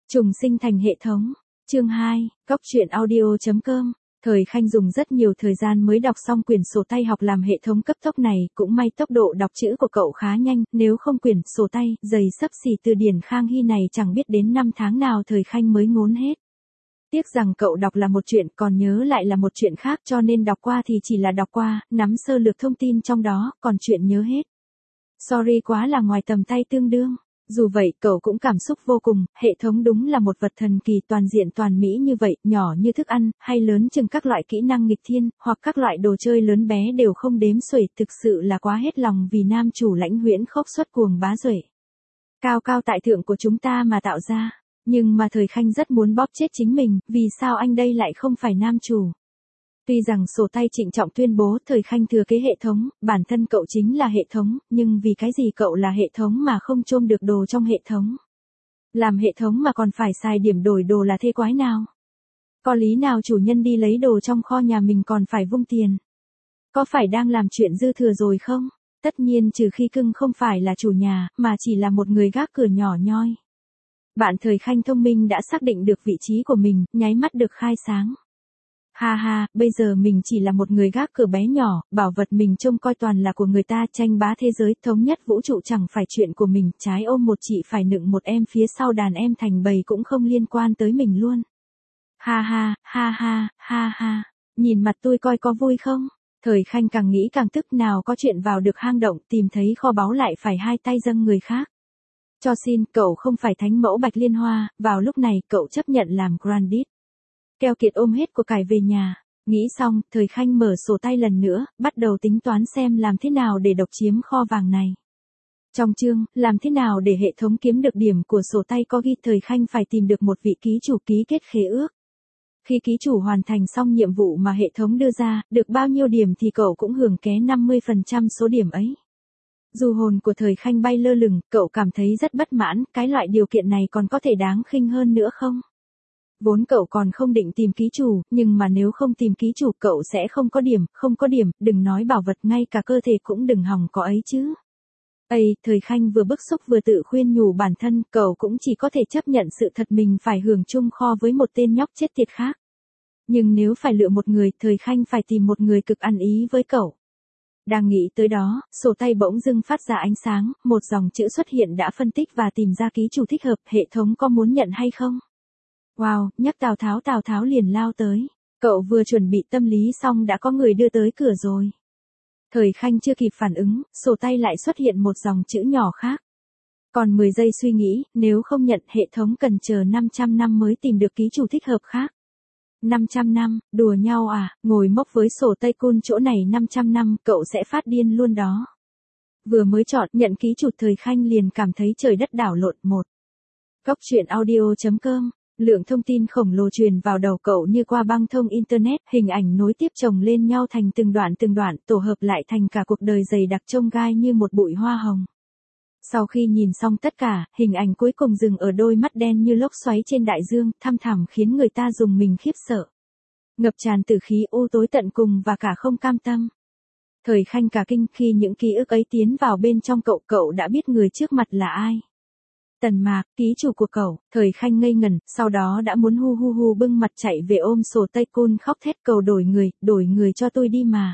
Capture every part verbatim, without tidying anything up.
Trùng sinh thành hệ thống. Chương hai, Cóc truyện audio chấm com. Thời Khanh dùng rất nhiều thời gian mới đọc xong quyển sổ tay học làm hệ thống cấp tốc này, cũng may tốc độ đọc chữ của cậu khá nhanh, nếu không quyển sổ tay dày xấp xỉ từ điển Khang Hy này chẳng biết đến năm tháng nào Thời Khanh mới ngốn hết. Tiếc rằng cậu đọc là một chuyện, còn nhớ lại là một chuyện khác, cho nên đọc qua thì chỉ là đọc qua, nắm sơ lược thông tin trong đó, còn chuyện nhớ hết. Sorry quá là ngoài tầm tay tương đương. Dù vậy, cậu cũng cảm xúc vô cùng, hệ thống đúng là một vật thần kỳ toàn diện toàn mỹ như vậy, nhỏ như thức ăn, hay lớn chừng các loại kỹ năng nghịch thiên, hoặc các loại đồ chơi lớn bé đều không đếm xuể, thực sự là quá hết lòng vì nam chủ Lãnh Huyễn khốc xuất cuồng bá duệ. Cao cao tại thượng của chúng ta mà tạo ra, nhưng mà Thời Khanh rất muốn bóp chết chính mình, vì sao anh đây lại không phải nam chủ? Tuy rằng sổ tay trịnh trọng tuyên bố Thời Khanh thừa kế hệ thống, bản thân cậu chính là hệ thống, nhưng vì cái gì cậu là hệ thống mà không chôm được đồ trong hệ thống? Làm hệ thống mà còn phải xài điểm đổi đồ là thế quái nào? Có lý nào chủ nhân đi lấy đồ trong kho nhà mình còn phải vung tiền? Có phải đang làm chuyện dư thừa rồi không? Tất nhiên trừ khi cưng không phải là chủ nhà, mà chỉ là một người gác cửa nhỏ nhoi. Bạn Thời Khanh thông minh đã xác định được vị trí của mình, nháy mắt được khai sáng. Ha ha, bây giờ mình chỉ là một người gác cửa bé nhỏ, bảo vật mình trông coi toàn là của người ta, tranh bá thế giới, thống nhất vũ trụ chẳng phải chuyện của mình, trái ôm một chị phải nựng một em phía sau đàn em thành bầy cũng không liên quan tới mình luôn. Ha ha, ha ha, ha ha, nhìn mặt tôi coi có vui không? Thời Khanh càng nghĩ càng tức, nào có chuyện vào được hang động, tìm thấy kho báu lại phải hai tay dâng người khác. Cho xin, cậu không phải thánh mẫu Bạch Liên Hoa, vào lúc này cậu chấp nhận làm Grandit. Keo kiệt ôm hết của cải về nhà. Nghĩ xong, Thời Khanh mở sổ tay lần nữa, bắt đầu tính toán xem làm thế nào để độc chiếm kho vàng này. Trong chương, làm thế nào để hệ thống kiếm được điểm của sổ tay có ghi Thời Khanh phải tìm được một vị ký chủ ký kết khế ước. Khi ký chủ hoàn thành xong nhiệm vụ mà hệ thống đưa ra, được bao nhiêu điểm thì cậu cũng hưởng ké năm mươi phần trăm số điểm ấy. Dù hồn của Thời Khanh bay lơ lửng, cậu cảm thấy rất bất mãn, cái loại điều kiện này còn có thể đáng khinh hơn nữa không? Vốn cậu còn không định tìm ký chủ, nhưng mà nếu không tìm ký chủ cậu sẽ không có điểm, không có điểm, đừng nói bảo vật ngay cả cơ thể cũng đừng hòng có ấy chứ. Ây, Thời Khanh vừa bức xúc vừa tự khuyên nhủ bản thân, cậu cũng chỉ có thể chấp nhận sự thật mình phải hưởng chung kho với một tên nhóc chết tiệt khác. Nhưng nếu phải lựa một người, Thời Khanh phải tìm một người cực ăn ý với cậu. Đang nghĩ tới đó, sổ tay bỗng dưng phát ra ánh sáng, một dòng chữ xuất hiện đã phân tích và tìm ra ký chủ thích hợp, hệ thống có muốn nhận hay không? Wow, nhắc Tào Tháo Tào Tháo liền lao tới. Cậu vừa chuẩn bị tâm lý xong đã có người đưa tới cửa rồi. Thời Khanh chưa kịp phản ứng, sổ tay lại xuất hiện một dòng chữ nhỏ khác. Còn mười giây suy nghĩ, nếu không nhận hệ thống cần chờ năm trăm năm mới tìm được ký chủ thích hợp khác. năm trăm năm, đùa nhau à, ngồi mốc với sổ tay cun chỗ này năm trăm năm, cậu sẽ phát điên luôn đó. Vừa mới chọn nhận ký chủ Thời Khanh liền cảm thấy trời đất đảo lộn. Một. Cóc truyện audio chấm com. Lượng thông tin khổng lồ truyền vào đầu cậu như qua băng thông internet, hình ảnh nối tiếp chồng lên nhau thành từng đoạn từng đoạn, tổ hợp lại thành cả cuộc đời dày đặc chông gai như một bụi hoa hồng. Sau khi nhìn xong tất cả, hình ảnh cuối cùng dừng ở đôi mắt đen như lốc xoáy trên đại dương, thăm thẳm khiến người ta rùng mình khiếp sợ. Ngập tràn tử khí u tối tận cùng và cả không cam tâm. Thời Khanh cả kinh khi những ký ức ấy tiến vào bên trong cậu, cậu đã biết người trước mặt là ai. Tần Mạc, ký chủ của cậu. Thời Khanh ngây ngẩn, sau đó đã muốn hu hu hu bưng mặt chạy về ôm sổ tay cun khóc thét cầu đổi người, đổi người cho tôi đi mà.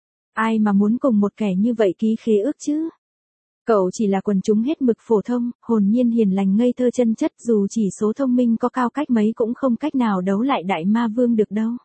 Ai mà muốn cùng một kẻ như vậy ký khế ước chứ? Cậu chỉ là quần chúng hết mực phổ thông, hồn nhiên hiền lành ngây thơ chân chất, dù chỉ số thông minh có cao cách mấy cũng không cách nào đấu lại đại ma vương được đâu.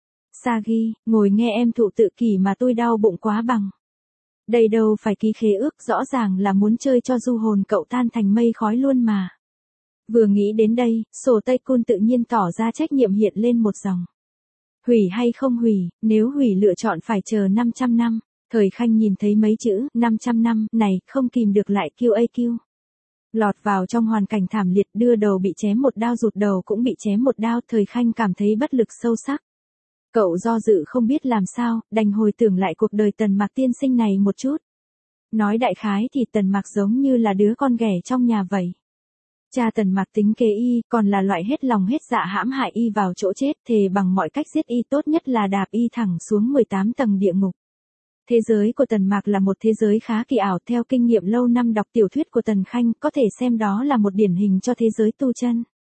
Sagi, ngồi nghe em thụ tự kỷ mà tôi đau bụng quá bằng. Đây đâu phải ký khế ước, rõ ràng là muốn chơi cho du hồn cậu tan thành mây khói luôn mà. Vừa nghĩ đến đây, sổ tay cun tự nhiên tỏ ra trách nhiệm hiện lên một dòng. Hủy hay không hủy, nếu hủy lựa chọn phải chờ năm trăm năm. Thời Khanh nhìn thấy mấy chữ năm trăm năm này, không kìm được lại kêu a kêu. Lọt vào trong hoàn cảnh thảm liệt, đưa đầu bị chém một đao, rụt đầu cũng bị chém một đao, Thời Khanh cảm thấy bất lực sâu sắc. Cậu do dự không biết làm sao, đành hồi tưởng lại cuộc đời Tần Mạc tiên sinh này một chút. Nói đại khái thì Tần Mạc giống như là đứa con ghẻ trong nhà vậy. Cha Tần Mạc tính kế y, còn là loại hết lòng hết dạ hãm hại y vào chỗ chết, thề bằng mọi cách giết y, tốt nhất là đạp y thẳng xuống mười tám tầng địa ngục. Thế giới của Tần Mạc là một thế giới khá kỳ ảo, theo kinh nghiệm lâu năm đọc tiểu thuyết của Tần Khanh, có thể xem đó là một điển hình cho thế giới tu chân.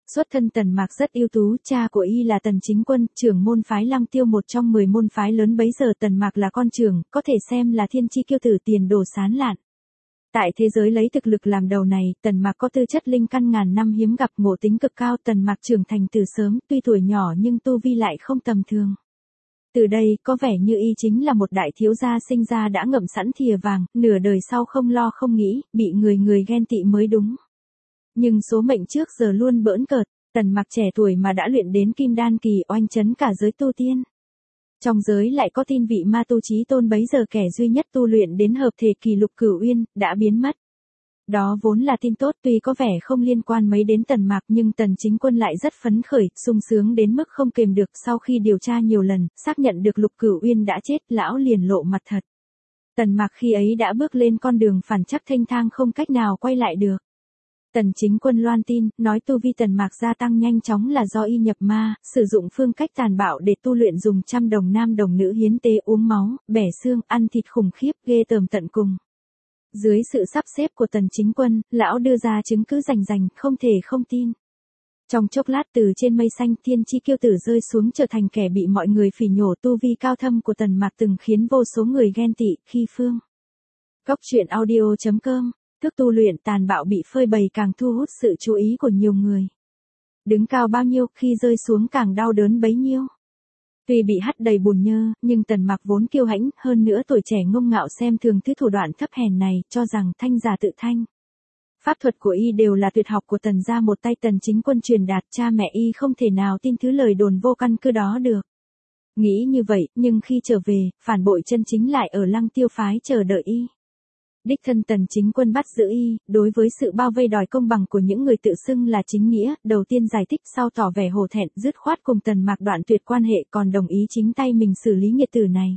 Xuất thân Tần Mạc rất ưu tú, cha của y là Tần Chính Quân, trưởng môn phái Lăng Tiêu, một trong mười môn phái lớn bấy giờ. Tần Mạc là con trưởng, có thể xem là thiên chi kiêu tử, tiền đồ sáng lạn. Tại thế giới lấy thực lực làm đầu này, Tần Mạc có tư chất linh căn ngàn năm hiếm gặp, ngộ tính cực cao. Tần Mạc trưởng thành từ sớm, tuy tuổi nhỏ nhưng tu vi lại không tầm thường. Từ đây, có vẻ như y chính là một đại thiếu gia sinh ra đã ngậm sẵn thìa vàng, nửa đời sau không lo không nghĩ, bị người người ghen tị mới đúng. Nhưng số mệnh trước giờ luôn bỡn cợt, Tần Mạc trẻ tuổi mà đã luyện đến kim đan kỳ, oanh chấn cả giới tu tiên. Trong giới lại có tin vị ma tu Chí Tôn bấy giờ kẻ duy nhất tu luyện đến hợp thể kỳ Lục Cửu Uyên, đã biến mất. Đó vốn là tin tốt, tuy có vẻ không liên quan mấy đến Tần Mạc nhưng Tần Chính Quân lại rất phấn khởi, sung sướng đến mức không kềm được. Sau khi điều tra nhiều lần, xác nhận được Lục Cửu Uyên đã chết, lão liền lộ mặt thật. Tần Mạc khi ấy đã bước lên con đường phản chắc thênh thang không cách nào quay lại được. Tần Chính Quân loan tin, nói tu vi Tần Mạc gia tăng nhanh chóng là do y nhập ma, sử dụng phương cách tàn bạo để tu luyện, dùng trăm đồng nam đồng nữ hiến tế, uống máu, bẻ xương, ăn thịt khủng khiếp, ghê tởm tận cùng. Dưới sự sắp xếp của Tần Chính Quân, lão đưa ra chứng cứ rành rành, không thể không tin. Trong chốc lát từ trên mây xanh, thiên chi kiêu tử rơi xuống trở thành kẻ bị mọi người phỉ nhổ. Tu vi cao thâm của Tần Mạc từng khiến vô số người ghen tị, khi phương. Cóc truyện audio chấm com, thức tu luyện tàn bạo bị phơi bày càng thu hút sự chú ý của nhiều người. Đứng cao bao nhiêu, khi rơi xuống càng đau đớn bấy nhiêu. Tuy bị hắt đầy bùn nhơ, nhưng Tần Mạc vốn kiêu hãnh, hơn nữa tuổi trẻ ngông ngạo, xem thường thứ thủ đoạn thấp hèn này, cho rằng thanh giả tự thanh. Pháp thuật của y đều là tuyệt học của Tần gia một tay Tần Chính Quân truyền đạt, cha mẹ y không thể nào tin thứ lời đồn vô căn cứ đó được. Nghĩ như vậy, nhưng khi trở về, phản bội chân chính lại ở Lăng Tiêu phái chờ đợi y. Đích thân Tần Chính Quân bắt giữ y, đối với sự bao vây đòi công bằng của những người tự xưng là chính nghĩa, đầu tiên giải thích, sau tỏ vẻ hổ thẹn, dứt khoát cùng Tần Mạc đoạn tuyệt quan hệ, còn đồng ý chính tay mình xử lý nghiệt tử này.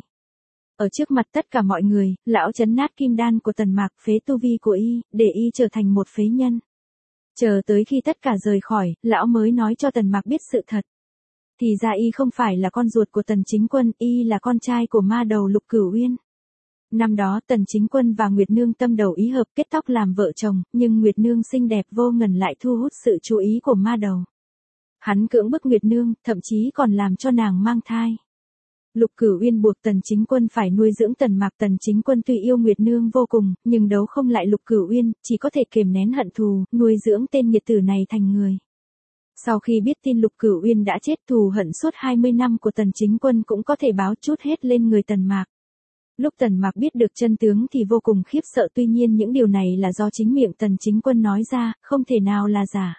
Ở trước mặt tất cả mọi người, lão chấn nát kim đan của Tần Mạc, phế tu vi của y, để y trở thành một phế nhân. Chờ tới khi tất cả rời khỏi, lão mới nói cho Tần Mạc biết sự thật. Thì ra y không phải là con ruột của Tần Chính Quân, y là con trai của ma đầu Lục Cửu Uyên. Năm đó Tần Chính Quân và Nguyệt Nương tâm đầu ý hợp, kết tóc làm vợ chồng, nhưng Nguyệt Nương xinh đẹp vô ngần lại thu hút sự chú ý của ma đầu. Hắn cưỡng bức Nguyệt Nương, thậm chí còn làm cho nàng mang thai. Lục Cửu Uyên buộc Tần Chính Quân phải nuôi dưỡng Tần Mạc. Tần Chính Quân tuy yêu Nguyệt Nương vô cùng, nhưng đấu không lại Lục Cửu Uyên, chỉ có thể kiềm nén hận thù, nuôi dưỡng tên nghiệt tử này thành người. Sau khi biết tin Lục Cửu Uyên đã chết, thù hận suốt hai mươi năm của Tần Chính Quân cũng có thể báo chút hết lên người Tần Mạc. Lúc Tần Mạc biết được chân tướng thì vô cùng khiếp sợ, tuy nhiên những điều này là do chính miệng Tần Chính Quân nói ra, không thể nào là giả.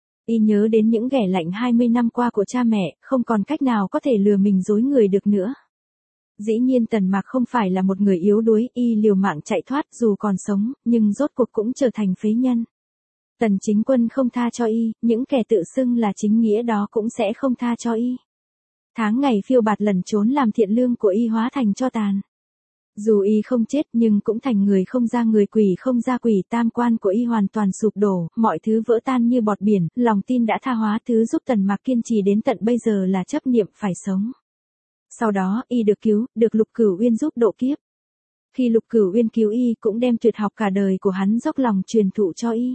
Y nhớ đến những ghẻ lạnh hai mươi năm qua của cha mẹ, không còn cách nào có thể lừa mình dối người được nữa. Dĩ nhiên Tần Mạc không phải là một người yếu đuối, y liều mạng chạy thoát dù còn sống, nhưng rốt cuộc cũng trở thành phế nhân. Tần Chính Quân không tha cho y, những kẻ tự xưng là chính nghĩa đó cũng sẽ không tha cho y. Tháng ngày phiêu bạt lẩn trốn làm thiện lương của y hóa thành tro tàn. Dù y không chết nhưng cũng thành người không ra người, quỷ không ra quỷ, tam quan của y hoàn toàn sụp đổ, mọi thứ vỡ tan như bọt biển, lòng tin đã tha hóa, thứ giúp Tần Mạc kiên trì đến tận bây giờ là chấp niệm phải sống. Sau đó, y được cứu, được Lục Cửu Uyên giúp độ kiếp. Khi Lục Cửu Uyên cứu y cũng đem tuyệt học cả đời của hắn dốc lòng truyền thụ cho y.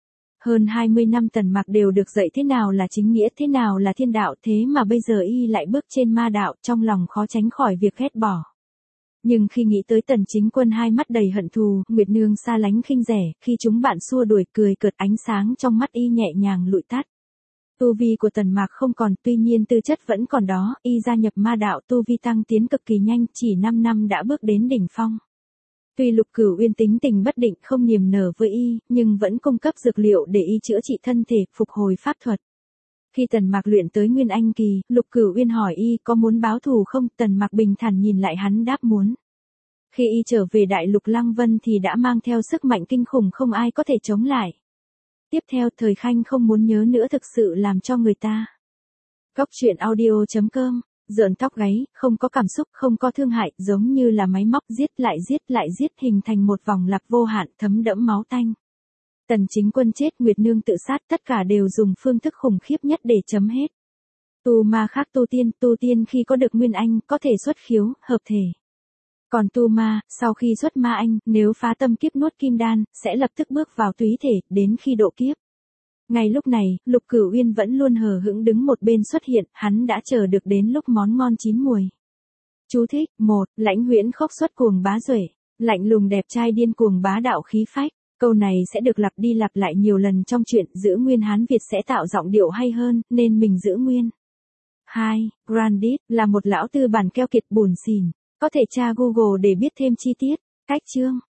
Hơn hai mươi năm Tần Mạc đều được dạy thế nào là chính nghĩa, thế nào là thiên đạo, thế mà bây giờ y lại bước trên ma đạo, trong lòng khó tránh khỏi việc ghét bỏ. Nhưng khi nghĩ tới Tần Chính Quân hai mắt đầy hận thù, Nguyệt Nương xa lánh khinh rẻ, khi chúng bạn xua đuổi cười cợt, ánh sáng trong mắt y nhẹ nhàng lụi tắt. Tu vi của Tần Mạc không còn, tuy nhiên tư chất vẫn còn đó, y gia nhập ma đạo, tu vi tăng tiến cực kỳ nhanh, chỉ năm năm đã bước đến đỉnh phong. Tuy Lục Cửu Uyên tính tình bất định không niềm nở với y, nhưng vẫn cung cấp dược liệu để y chữa trị thân thể, phục hồi pháp thuật. Khi Tần Mạc luyện tới Nguyên Anh kỳ, Lục Cửu Uyên hỏi y có muốn báo thù không, Tần Mạc bình thản nhìn lại hắn đáp muốn. Khi y trở về Đại Lục Lăng Vân thì đã mang theo sức mạnh kinh khủng không ai có thể chống lại. Tiếp theo Thời Khanh không muốn nhớ nữa thực sự làm cho người ta. Cóc truyện audio chấm com, rợn tóc gáy, không có cảm xúc, không có thương hại, giống như là máy móc giết lại giết lại giết, hình thành một vòng lặp vô hạn thấm đẫm máu tanh. Tần Chính Quân chết, Nguyệt Nương tự sát, tất cả đều dùng phương thức khủng khiếp nhất để chấm hết. Tu ma khác tu tiên, tu tiên khi có được Nguyên Anh, có thể xuất khiếu, hợp thể. Còn tu ma, sau khi xuất ma anh, nếu phá tâm kiếp nuốt kim đan, sẽ lập tức bước vào túy thể, đến khi độ kiếp. Ngay lúc này, Lục Cửu Uyên vẫn luôn hờ hững đứng một bên xuất hiện, hắn đã chờ được đến lúc món ngon chín mùi. Chú thích: một. Lãnh Huyễn khốc xuất cuồng bá duệ, lạnh lùng đẹp trai điên cuồng bá đạo khí phách. Câu này sẽ được lặp đi lặp lại nhiều lần trong truyện, giữ nguyên Hán Việt sẽ tạo giọng điệu hay hơn, nên mình giữ nguyên. hai. Grandit là một lão tư bản keo kiệt bủn xỉn, có thể tra Google để biết thêm chi tiết. Cách chương